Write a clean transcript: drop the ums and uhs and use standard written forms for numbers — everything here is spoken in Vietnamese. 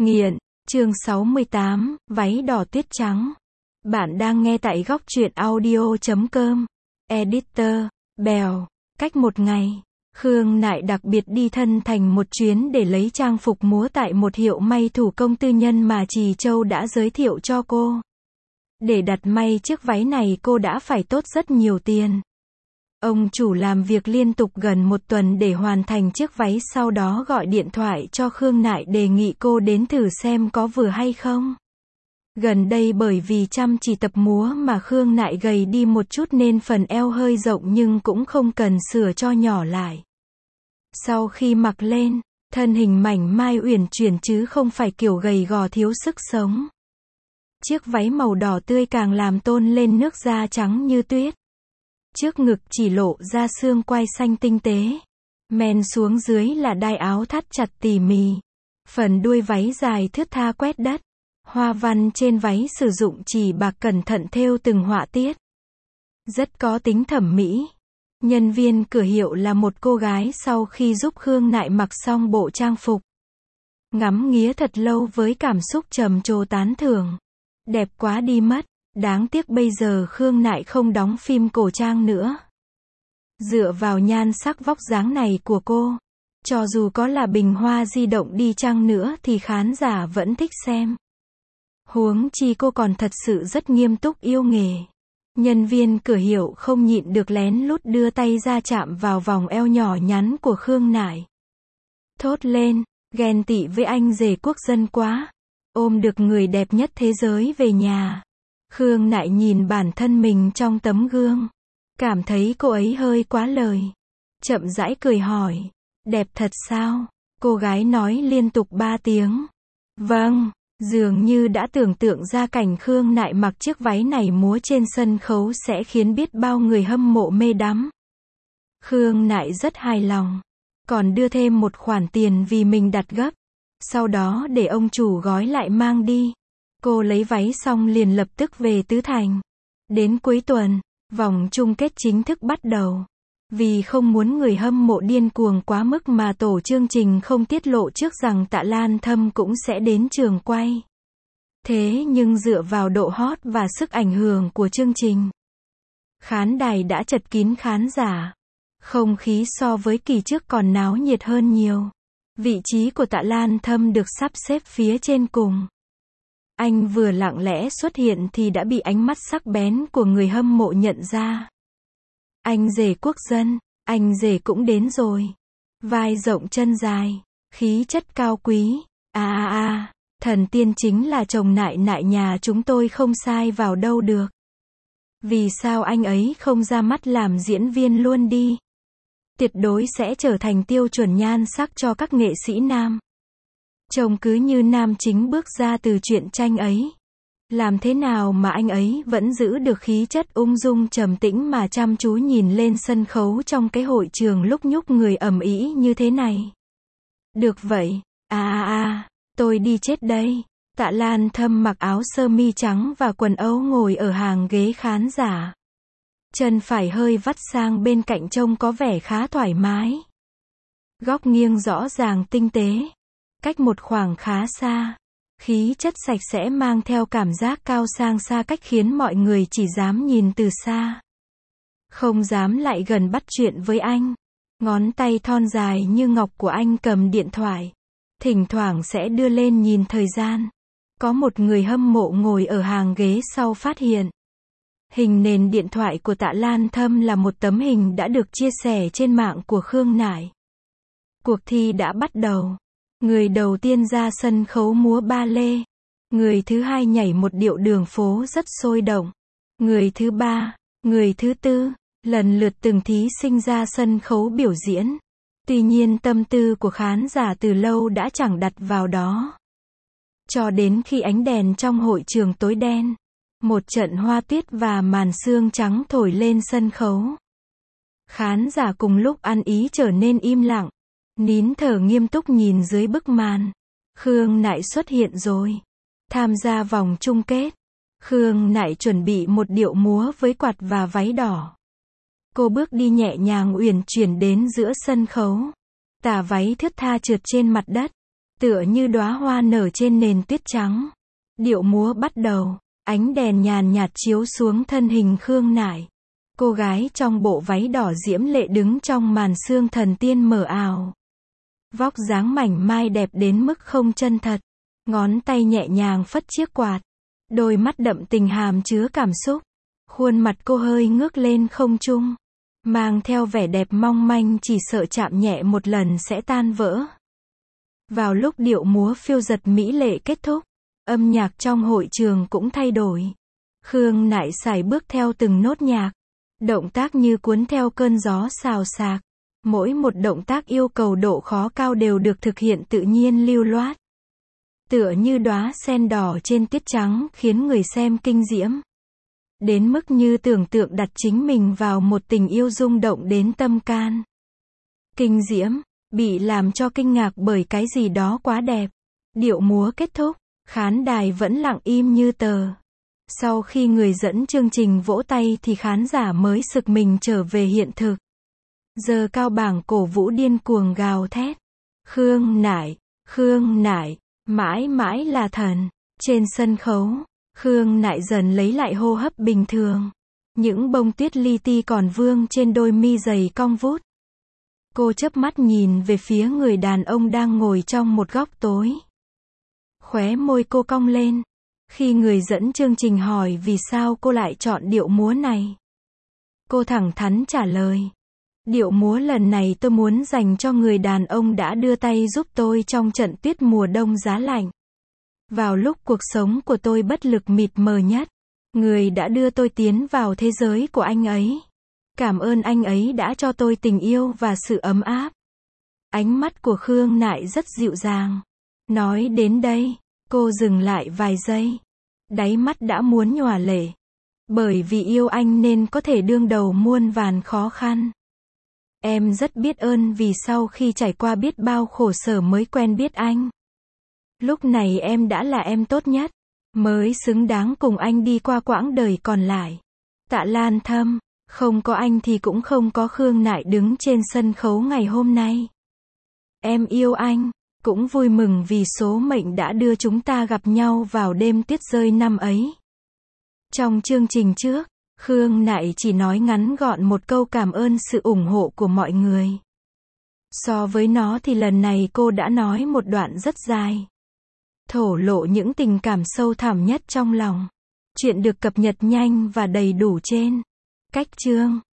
Nghiện, chương 68, váy đỏ tuyết trắng. Bạn đang nghe tại góc truyện audio.com. Editor, Bèo. Cách một ngày, Khương Nại đặc biệt đi thân thành một chuyến để lấy trang phục múa tại một hiệu may thủ công tư nhân mà Trì Châu đã giới thiệu cho cô. Để đặt may chiếc váy này cô đã phải tốn rất nhiều tiền. Ông chủ làm việc liên tục gần một tuần để hoàn thành chiếc váy, sau đó gọi điện thoại cho Khương Nại đề nghị cô đến thử xem có vừa hay không. Gần đây bởi vì chăm chỉ tập múa mà Khương Nại gầy đi một chút nên phần eo hơi rộng nhưng cũng không cần sửa cho nhỏ lại. Sau khi mặc lên, thân hình mảnh mai uyển chuyển chứ không phải kiểu gầy gò thiếu sức sống. Chiếc váy màu đỏ tươi càng làm tôn lên nước da trắng như tuyết. Trước ngực chỉ lộ ra xương quai xanh tinh tế. Men xuống dưới là đai áo thắt chặt tỉ mỉ. Phần đuôi váy dài thướt tha quét đất. Hoa văn trên váy sử dụng chỉ bạc cẩn thận thêu từng họa tiết. Rất có tính thẩm mỹ. Nhân viên cửa hiệu là một cô gái sau khi giúp Khương Nại mặc xong bộ trang phục. Ngắm nghía thật lâu với cảm xúc trầm trồ tán thưởng. Đẹp quá đi mất. Đáng tiếc bây giờ Khương Nại không đóng phim cổ trang nữa. Dựa vào nhan sắc vóc dáng này của cô, cho dù có là bình hoa di động đi chăng nữa thì khán giả vẫn thích xem. Huống chi cô còn thật sự rất nghiêm túc yêu nghề. Nhân viên cửa hiệu không nhịn được lén lút đưa tay ra chạm vào vòng eo nhỏ nhắn của Khương Nại. Thốt lên, ghen tị với anh rể quốc dân quá. Ôm được người đẹp nhất thế giới về nhà. Khương Nại nhìn bản thân mình trong tấm gương. Cảm thấy cô ấy hơi quá lời. Chậm rãi cười hỏi. Đẹp thật sao? Cô gái nói liên tục 3 tiếng. Vâng, dường như đã tưởng tượng ra cảnh Khương Nại mặc chiếc váy này múa trên sân khấu sẽ khiến biết bao người hâm mộ mê đắm. Khương Nại rất hài lòng. Còn đưa thêm một khoản tiền vì mình đặt gấp. Sau đó để ông chủ gói lại mang đi. Cô lấy váy xong liền lập tức về Tứ Thành. Đến cuối tuần, vòng chung kết chính thức bắt đầu. Vì không muốn người hâm mộ điên cuồng quá mức mà tổ chương trình không tiết lộ trước rằng Tạ Lan Thâm cũng sẽ đến trường quay. Thế nhưng dựa vào độ hot và sức ảnh hưởng của chương trình, khán đài đã chật kín khán giả. Không khí so với kỳ trước còn náo nhiệt hơn nhiều. Vị trí của Tạ Lan Thâm được sắp xếp phía trên cùng. Anh vừa lặng lẽ xuất hiện thì đã bị ánh mắt sắc bén của người hâm mộ nhận ra. Anh rể quốc dân, anh rể cũng đến rồi. Vai rộng chân dài, khí chất cao quý. Thần tiên chính là chồng Nại Nại nhà chúng tôi không sai vào đâu được. Vì sao anh ấy không ra mắt làm diễn viên luôn đi? Tuyệt đối sẽ trở thành tiêu chuẩn nhan sắc cho các nghệ sĩ nam. Trông cứ như nam chính bước ra từ truyện tranh ấy. Làm thế nào mà anh ấy vẫn giữ được khí chất ung dung trầm tĩnh mà chăm chú nhìn lên sân khấu trong cái hội trường lúc nhúc người ầm ĩ như thế này? Được vậy, tôi đi chết đây. Tạ Lan Thâm mặc áo sơ mi trắng và quần âu ngồi ở hàng ghế khán giả. Chân phải hơi vắt sang bên cạnh trông có vẻ khá thoải mái. Góc nghiêng rõ ràng tinh tế. Cách một khoảng khá xa. Khí chất sạch sẽ mang theo cảm giác cao sang xa cách khiến mọi người chỉ dám nhìn từ xa. Không dám lại gần bắt chuyện với anh. Ngón tay thon dài như ngọc của anh cầm điện thoại. Thỉnh thoảng sẽ đưa lên nhìn thời gian. Có một người hâm mộ ngồi ở hàng ghế sau phát hiện. Hình nền điện thoại của Tạ Lan Thâm là một tấm hình đã được chia sẻ trên mạng của Khương Nại. Cuộc thi đã bắt đầu. Người đầu tiên ra sân khấu múa ba lê. Người thứ hai nhảy một điệu đường phố rất sôi động. Người thứ ba, người thứ tư, lần lượt từng thí sinh ra sân khấu biểu diễn. Tuy nhiên tâm tư của khán giả từ lâu đã chẳng đặt vào đó. Cho đến khi ánh đèn trong hội trường tối đen. Một trận hoa tuyết và màn sương trắng thổi lên sân khấu. Khán giả cùng lúc ăn ý trở nên im lặng. Nín thở nghiêm túc nhìn dưới bức màn. Khương Nại xuất hiện rồi. Tham gia vòng chung kết. Khương Nại chuẩn bị một điệu múa với quạt và váy đỏ. Cô bước đi nhẹ nhàng uyển chuyển đến giữa sân khấu. Tà váy thướt tha trượt trên mặt đất. Tựa như đóa hoa nở trên nền tuyết trắng. Điệu múa bắt đầu, ánh đèn nhàn nhạt chiếu xuống thân hình Khương Nại. Cô gái trong bộ váy đỏ diễm lệ đứng trong màn sương thần tiên mờ ảo. Vóc dáng mảnh mai đẹp đến mức không chân thật. Ngón tay nhẹ nhàng phất chiếc quạt. Đôi mắt đậm tình hàm chứa cảm xúc. Khuôn mặt cô hơi ngước lên không trung. Mang theo vẻ đẹp mong manh chỉ sợ chạm nhẹ một lần sẽ tan vỡ. Vào lúc điệu múa phiêu dật mỹ lệ kết thúc, âm nhạc trong hội trường cũng thay đổi. Khương Nại sải bước theo từng nốt nhạc. Động tác như cuốn theo cơn gió xào xạc. Mỗi một động tác yêu cầu độ khó cao đều được thực hiện tự nhiên lưu loát. Tựa như đóa sen đỏ trên tuyết trắng khiến người xem kinh diễm. Đến mức như tưởng tượng đặt chính mình vào một tình yêu rung động đến tâm can. Kinh diễm, bị làm cho kinh ngạc bởi cái gì đó quá đẹp. Điệu múa kết thúc, khán đài vẫn lặng im như tờ. Sau khi người dẫn chương trình vỗ tay thì khán giả mới sực mình trở về hiện thực. Giờ cao bảng cổ vũ điên cuồng gào thét. Khương Nại, mãi mãi là thần. Trên sân khấu, Khương Nại dần lấy lại hô hấp bình thường. Những bông tuyết li ti còn vương trên đôi mi dày cong vút. Cô chớp mắt nhìn về phía người đàn ông đang ngồi trong một góc tối. Khóe môi cô cong lên. Khi người dẫn chương trình hỏi vì sao cô lại chọn điệu múa này. Cô thẳng thắn trả lời. Điệu múa lần này tôi muốn dành cho người đàn ông đã đưa tay giúp tôi trong trận tuyết mùa đông giá lạnh. Vào lúc cuộc sống của tôi bất lực mịt mờ nhất, người đã đưa tôi tiến vào thế giới của anh ấy. Cảm ơn anh ấy đã cho tôi tình yêu và sự ấm áp. Ánh mắt của Khương Nại rất dịu dàng. Nói đến đây, cô dừng lại vài giây. Đáy mắt đã muốn nhòa lệ. Bởi vì yêu anh nên có thể đương đầu muôn vàn khó khăn. Em rất biết ơn vì sau khi trải qua biết bao khổ sở mới quen biết anh. Lúc này em đã là em tốt nhất, mới xứng đáng cùng anh đi qua quãng đời còn lại. Tạ Lan Thâm, không có anh thì cũng không có Khương Nại đứng trên sân khấu ngày hôm nay. Em yêu anh, cũng vui mừng vì số mệnh đã đưa chúng ta gặp nhau vào đêm tuyết rơi năm ấy. Trong chương trình trước, Khương Nại chỉ nói ngắn gọn một câu cảm ơn sự ủng hộ của mọi người. So với nó thì lần này cô đã nói một đoạn rất dài. Thổ lộ những tình cảm sâu thẳm nhất trong lòng. Chuyện được cập nhật nhanh và đầy đủ trên Cách Chương.